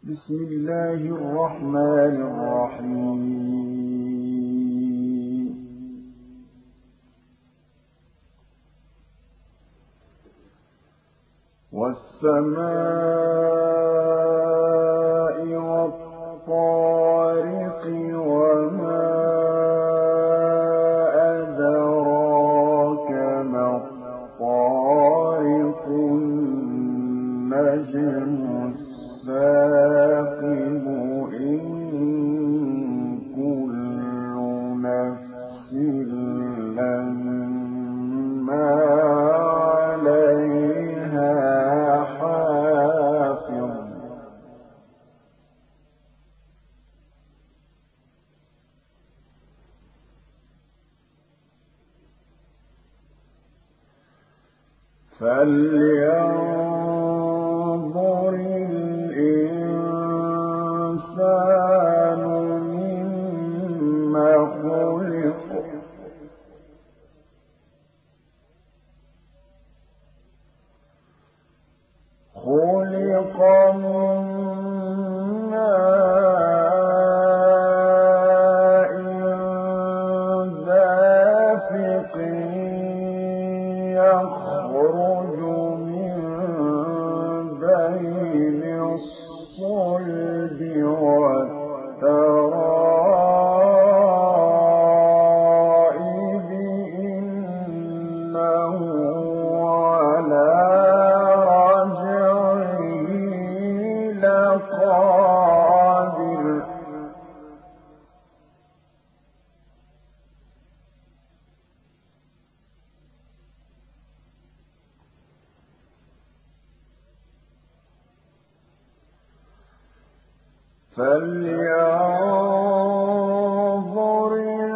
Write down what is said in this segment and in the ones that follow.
بسم الله الرحمن الرحيم والسماء والطارق وما أدراك ما الطارق النجم الثاقب إن كل نفس لما عليها حافظ فلينظر الإنسان مما خلق خلق من ماء دافق يخرج من بين الصلب والترائب إنه على رجعه لقادر فلينظر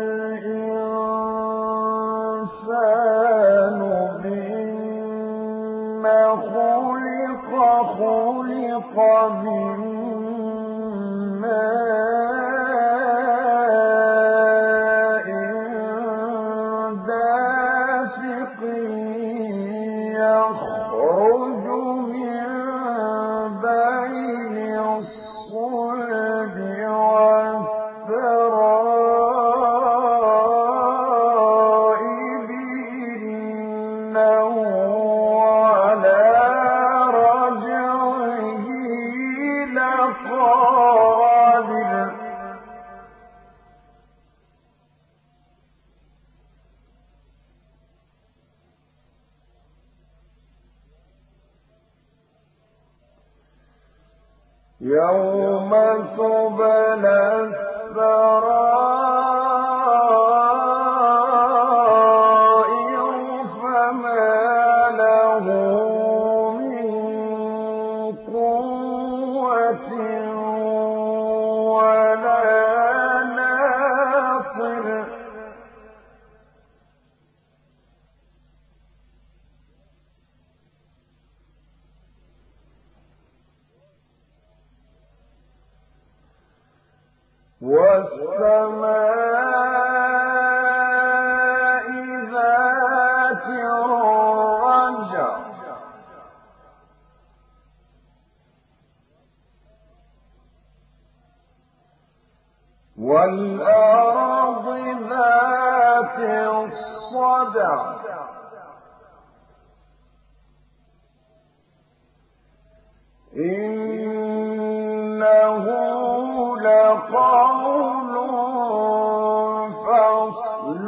الإنسان مما خلق خلق من ماء دافق يخرج من بين الصلب والترائب إنه على رجعه لقادر يوم تبلى السرائر فما له من قوة ولا ناصر والسماء ذات الرجع والأرض ذات الصدع إنه لقول فصل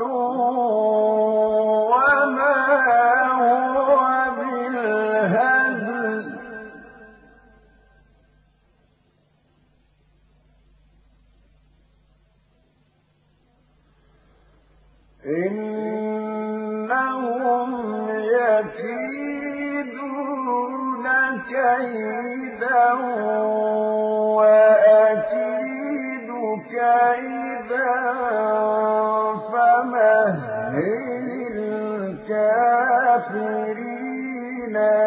وما هو بالهزل إنهم يكيدون كيدا وأكيد كيدا فمهل الكافرين